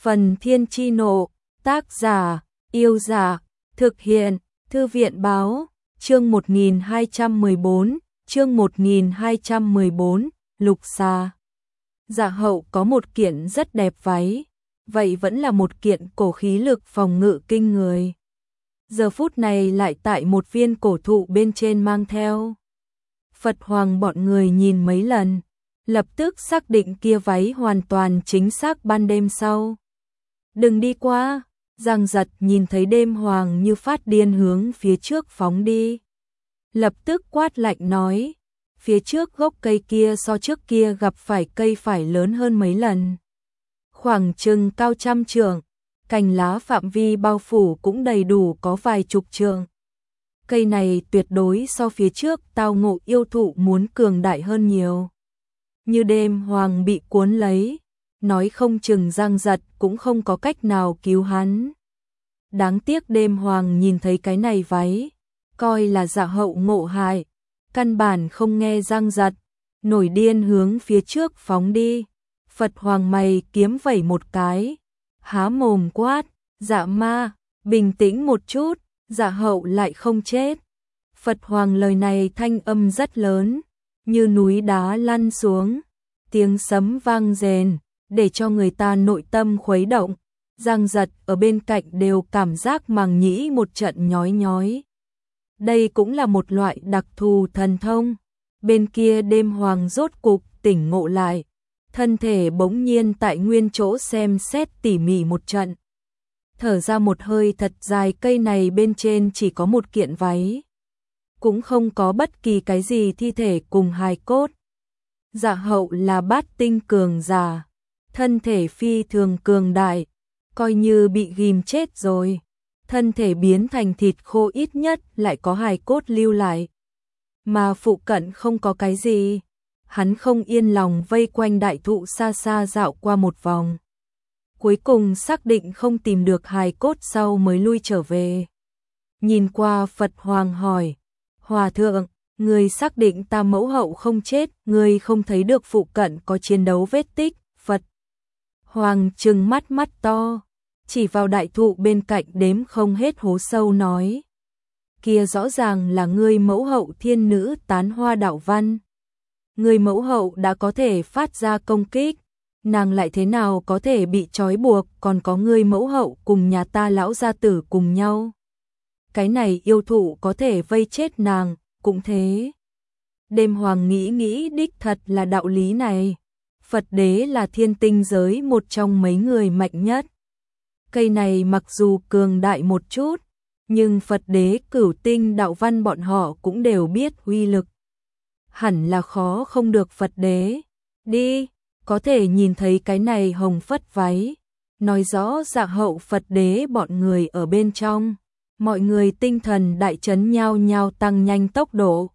Phần Thiên Chi Nộ, tác giả, Yêu Giả, thực hiện, Thư viện Báo, chương 1214, Lục Xa. Dạ hậu có một kiện rất đẹp váy, vậy vẫn là một kiện cổ khí lực phòng ngự kinh người. Giờ phút này lại tại một viên cổ thụ bên trên mang theo. Phật Hoàng bọn người nhìn mấy lần, lập tức xác định kia váy hoàn toàn chính xác ban đêm sau. Đừng đi qua, Giang Giật nhìn thấy Đêm Hoàng như phát điên hướng phía trước phóng đi. Lập tức quát lạnh nói, phía trước gốc cây kia so trước kia gặp phải cây phải lớn hơn mấy lần. Khoảng chừng cao trăm trượng, cành lá phạm vi bao phủ cũng đầy đủ có vài chục trượng. Cây này tuyệt đối so phía trước tao ngộ yêu thụ muốn cường đại hơn nhiều. Như Đêm Hoàng bị cuốn lấy, nói không chừng Giang Giật cũng không có cách nào cứu hắn. Đáng tiếc Đêm Hoàng nhìn thấy cái này váy, coi là Dạ hậu ngộ hại, căn bản không nghe Giang Giật, nổi điên hướng phía trước phóng đi. Phật Hoàng mày kiếm vẩy một cái, há mồm quát, Dạ ma, bình tĩnh một chút, Dạ hậu lại không chết. Phật Hoàng lời này thanh âm rất lớn, như núi đá lăn xuống, tiếng sấm vang rền, để cho người ta nội tâm khuấy động. Giang Giật ở bên cạnh đều cảm giác màng nhĩ một trận nhói nhói. Đây cũng là một loại đặc thù thần thông. Bên kia Đêm Hoàng rốt cục tỉnh ngộ lại, thân thể bỗng nhiên tại nguyên chỗ xem xét tỉ mỉ một trận. Thở ra một hơi thật dài, cây này bên trên chỉ có một kiện váy, cũng không có bất kỳ cái gì thi thể cùng hài cốt. Dạ hậu là bát tinh cường giả, thân thể phi thường cường đại, coi như bị ghim chết rồi, thân thể biến thành thịt khô ít nhất lại có hài cốt lưu lại. Mà phụ cận không có cái gì, hắn không yên lòng vây quanh đại thụ xa xa dạo qua một vòng. Cuối cùng xác định không tìm được hài cốt sau mới lui trở về. Nhìn qua Phật Hoàng hỏi, Hòa thượng, người xác định ta mẫu hậu không chết, người không thấy được phụ cận có chiến đấu vết tích. Phật Hoàng trừng mắt mắt to, chỉ vào đại thụ bên cạnh đếm không hết hố sâu nói, kia rõ ràng là ngươi mẫu hậu thiên nữ Tán Hoa đạo văn. Người mẫu hậu đã có thể phát ra công kích, nàng lại thế nào có thể bị trói buộc, còn có người mẫu hậu cùng nhà ta lão gia tử cùng nhau. Cái này yêu thụ có thể vây chết nàng, cũng thế. Đêm Hoàng nghĩ đích thật là đạo lý này. Phật đế là thiên tinh giới một trong mấy người mạnh nhất. Cây này mặc dù cường đại một chút, nhưng Phật đế cửu tinh đạo văn bọn họ cũng đều biết uy lực. Hẳn là khó không được Phật đế. Đi, có thể nhìn thấy cái này hồng phất váy, nói rõ Dạ hậu Phật đế bọn người ở bên trong. Mọi người tinh thần đại chấn nhao nhao tăng nhanh tốc độ.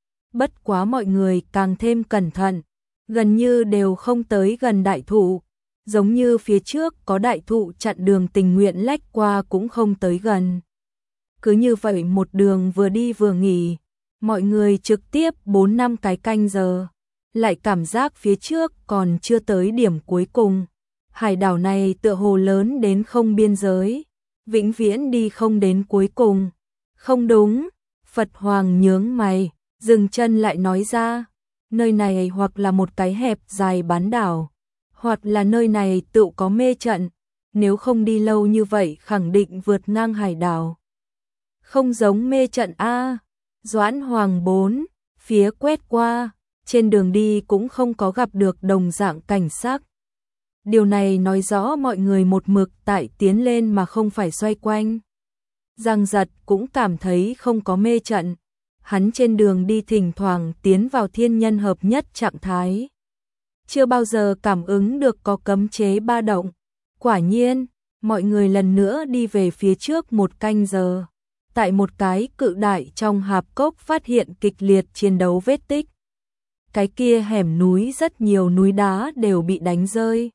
Bất quá mọi người càng thêm cẩn thận, gần như đều không tới gần đại thụ, giống như phía trước có đại thụ chặn đường tình nguyện lách qua cũng không tới gần. Cứ như vậy một đường vừa đi vừa nghỉ, mọi người trực tiếp 4-5 cái canh giờ, lại cảm giác phía trước còn chưa tới điểm cuối cùng. Hải đảo này tựa hồ lớn đến không biên giới, vĩnh viễn đi không đến cuối cùng. Không đúng, Phật Hoàng nhướng mày, dừng chân lại nói ra, nơi này hoặc là một cái hẹp dài bán đảo, hoặc là nơi này tự có mê trận, nếu không đi lâu như vậy khẳng định vượt ngang hải đảo. Không giống mê trận a. Doãn Hoàng 4, phía quét qua, trên đường đi cũng không có gặp được đồng dạng cảnh sắc. Điều này nói rõ mọi người một mực tại tiến lên mà không phải xoay quanh. Giang Giật cũng cảm thấy không có mê trận. Hắn trên đường đi thỉnh thoảng tiến vào thiên nhân hợp nhất trạng thái. Chưa bao giờ cảm ứng được có cấm chế ba động. Quả nhiên, mọi người lần nữa đi về phía trước một canh giờ. Tại một cái cự đại trong hạp cốc phát hiện kịch liệt chiến đấu vết tích. Cái kia hẻm núi rất nhiều núi đá đều bị đánh rơi.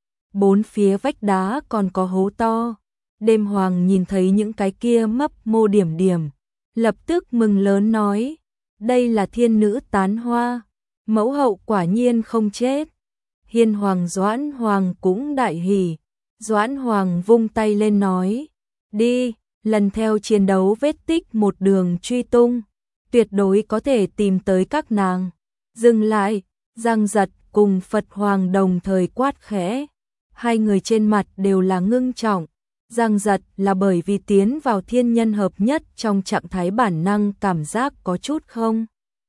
Bốn phía vách đá còn có hố to. Đêm Hoàng nhìn thấy những cái kia mấp mô điểm điểm, lập tức mừng lớn nói, đây là thiên nữ Tán Hoa, mẫu hậu quả nhiên không chết. Hiên Hoàng Doãn Hoàng cũng đại hỉ, Doãn Hoàng vung tay lên nói, đi, lần theo chiến đấu vết tích một đường truy tung, tuyệt đối có thể tìm tới các nàng. Dừng lại, Giang Giật cùng Phật Hoàng đồng thời quát khẽ, hai người trên mặt đều là ngưng trọng. Giang Giật là bởi vì tiến vào thiên nhân hợp nhất trong trạng thái bản năng cảm giác có chút không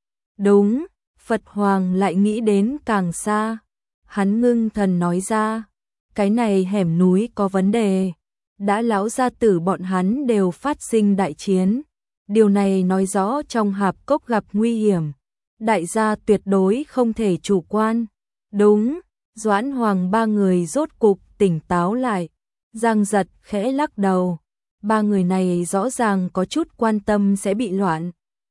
đúng, Phật Hoàng lại nghĩ đến càng xa. Hắn ngưng thần nói ra, cái này hẻm núi có vấn đề, đã lão gia tử bọn hắn đều phát sinh đại chiến. Điều này nói rõ trong hạp cốc gặp nguy hiểm, đại gia tuyệt đối không thể chủ quan. Đúng, Doãn Hoàng ba người rốt cục tỉnh táo lại. Giang Giật khẽ lắc đầu, ba người này rõ ràng có chút quan tâm sẽ bị loạn.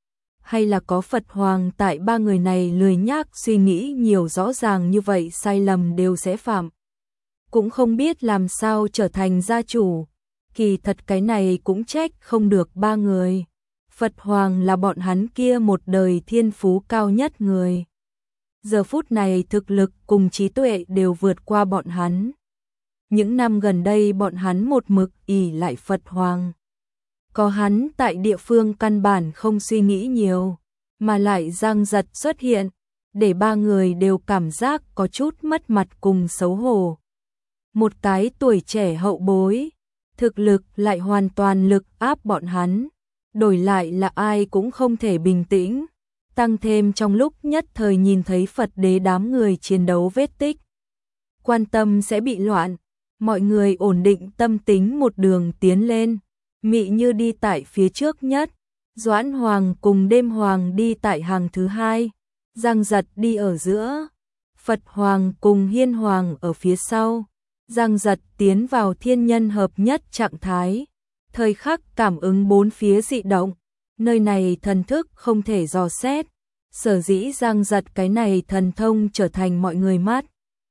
Hay là có Phật Hoàng tại ba người này lười nhác suy nghĩ nhiều, rõ ràng như vậy sai lầm đều sẽ phạm. Cũng không biết làm sao trở thành gia chủ, kỳ thật cái này cũng trách không được ba người. Phật Hoàng là bọn hắn kia một đời thiên phú cao nhất người. Giờ phút này thực lực cùng trí tuệ đều vượt qua bọn hắn. Những năm gần đây bọn hắn một mực ỷ lại Phật Hoàng. Có hắn tại địa phương căn bản không suy nghĩ nhiều, mà lại Giang Giật xuất hiện, để ba người đều cảm giác có chút mất mặt cùng xấu hổ. Một cái tuổi trẻ hậu bối, thực lực lại hoàn toàn lực áp bọn hắn, đổi lại là ai cũng không thể bình tĩnh. Tăng thêm trong lúc nhất thời nhìn thấy Phật đế đám người chiến đấu vết tích, quan tâm sẽ bị loạn, mọi người ổn định tâm tính một đường tiến lên. Mị Như đi tại phía trước nhất, Doãn Hoàng cùng Đêm Hoàng đi tại hàng thứ hai, Giang Giật đi ở giữa, Phật Hoàng cùng Hiên Hoàng ở phía sau. Giang Giật tiến vào thiên nhân hợp nhất trạng thái, thời khắc cảm ứng bốn phía dị động, nơi này thần thức không thể dò xét, sở dĩ Giang Giật cái này thần thông trở thành mọi người mắt.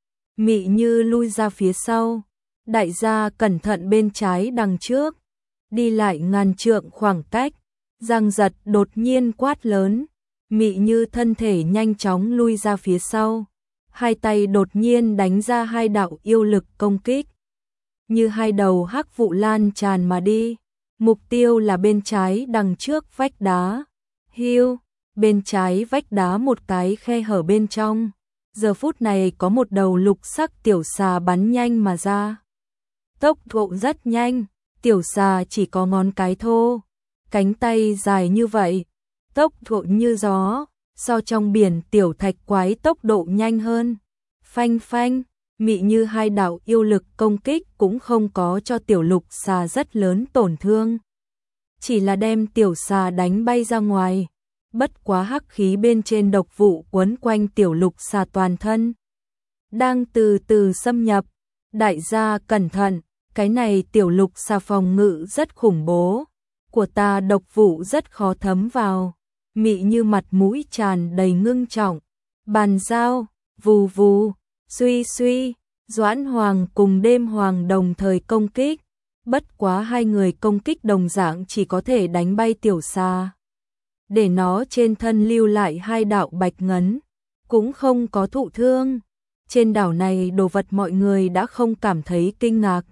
Mị Như lui ra phía sau, đại gia cẩn thận bên trái đằng trước, đi lại ngàn trượng khoảng cách. Giang Giật đột nhiên quát lớn, Mị Như thân thể nhanh chóng lui ra phía sau, hai tay đột nhiên đánh ra hai đạo yêu lực công kích, như hai đầu hắc vụ lan tràn mà đi. Mục tiêu là bên trái đằng trước vách đá. Hiu, bên trái vách đá một cái khe hở bên trong. Giờ phút này có một đầu lục sắc tiểu xà bắn nhanh mà ra. Tốc độ rất nhanh, tiểu xà chỉ có ngón cái thô, cánh tay dài như vậy, tốc độ như gió, so trong biển tiểu thạch quái tốc độ nhanh hơn. Phanh phanh, Mị Như hai đạo yêu lực công kích cũng không có cho tiểu lục xà rất lớn tổn thương, chỉ là đem tiểu xà đánh bay ra ngoài. Bất quá hắc khí bên trên độc vụ quấn quanh tiểu lục xà toàn thân, đang từ từ xâm nhập. Đại gia cẩn thận, cái này tiểu lục xà phòng ngự rất khủng bố, của ta độc vụ rất khó thấm vào. Mị Như mặt mũi tràn đầy ngưng trọng, bàn giao, vù vù, suy suy. Doãn Hoàng cùng Đêm Hoàng đồng thời công kích, bất quá hai người công kích đồng dạng chỉ có thể đánh bay tiểu xà, để nó trên thân lưu lại hai đạo bạch ngấn, cũng không có thụ thương. Trên đảo này đồ vật mọi người đã không cảm thấy kinh ngạc.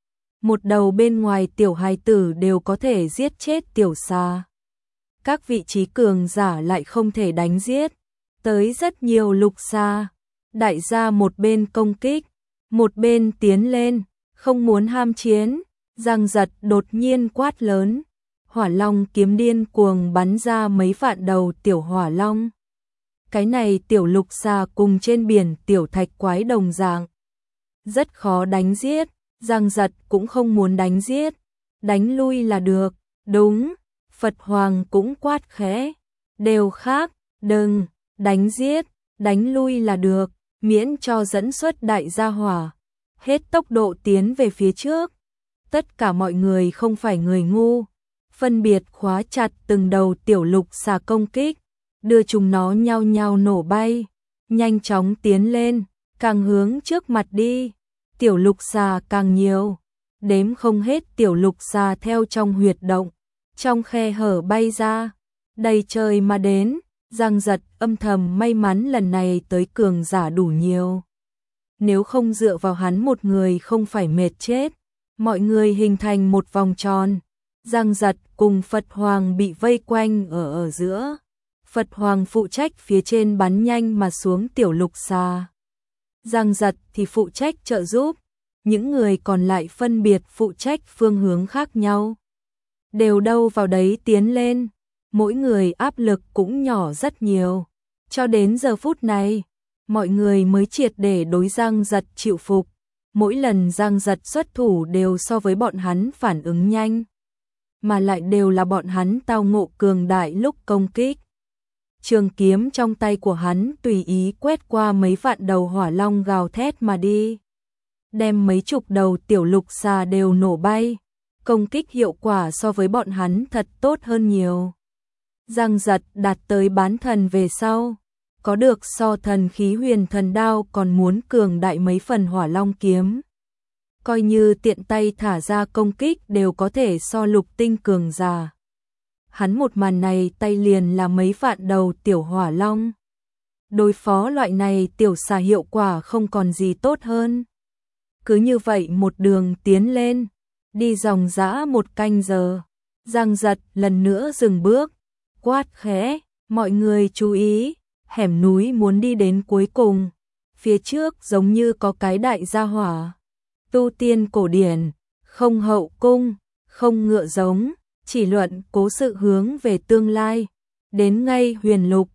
Một đầu bên ngoài tiểu hài tử đều có thể giết chết tiểu xà, các vị trí cường giả lại không thể đánh giết tới rất nhiều lục xà. Đại gia một bên công kích, một bên tiến lên, không muốn ham chiến. Giang Giật đột nhiên quát lớn, hỏa long kiếm điên cuồng bắn ra mấy vạn đầu tiểu hỏa long. Cái này tiểu lục xà cùng trên biển tiểu thạch quái đồng dạng, rất khó đánh giết. Giang Giật cũng không muốn đánh giết, đánh lui là được. Đúng, Phật Hoàng cũng quát khẽ, đều khác, đừng đánh giết, đánh lui là được, miễn cho dẫn xuất đại gia hỏa, hết tốc độ tiến về phía trước. Tất cả mọi người không phải người ngu, phân biệt khóa chặt từng đầu tiểu lục xà công kích, đưa chúng nó nhao nhao nổ bay, nhanh chóng tiến lên, càng hướng trước mặt đi, tiểu lục xà càng nhiều, đếm không hết tiểu lục xà theo trong huyệt động, trong khe hở bay ra, đầy trời mà đến. Giang Giật âm thầm may mắn lần này tới cường giả đủ nhiều, nếu không dựa vào hắn một người không phải mệt chết. Mọi người hình thành một vòng tròn, Giang Giật cùng Phật Hoàng bị vây quanh ở giữa. Phật Hoàng phụ trách phía trên bắn nhanh mà xuống tiểu lục xà. Giang Giật thì phụ trách trợ giúp, những người còn lại phân biệt phụ trách phương hướng khác nhau. Đều đâu vào đấy tiến lên, mỗi người áp lực cũng nhỏ rất nhiều. Cho đến giờ phút này, mọi người mới triệt để đối Giang Giật chịu phục. Mỗi lần Giang Giật xuất thủ đều so với bọn hắn phản ứng nhanh, mà lại đều là bọn hắn tao ngộ cường đại lúc công kích. Trường kiếm trong tay của hắn tùy ý quét qua mấy vạn đầu hỏa long gào thét mà đi, đem mấy chục đầu tiểu lục xà đều nổ bay. Công kích hiệu quả so với bọn hắn thật tốt hơn nhiều. Giang Giật đạt tới bán thần về sau, có được so thần khí huyền thần đao còn muốn cường đại mấy phần hỏa long kiếm. Coi như tiện tay thả ra công kích đều có thể so lục tinh cường giả. Hắn một màn này tay liền là mấy vạn đầu tiểu hỏa long. Đối phó loại này tiểu xà hiệu quả không còn gì tốt hơn. Cứ như vậy một đường tiến lên, đi dòng dã một canh giờ. Giang Giật lần nữa dừng bước, quát khẽ, mọi người chú ý, hẻm núi muốn đi đến cuối cùng. Phía trước giống như có cái đại gia hỏa. Tu tiên cổ điển, không hậu cung, không ngựa giống, chỉ luận cố sự hướng về tương lai. Đến ngay huyền lục,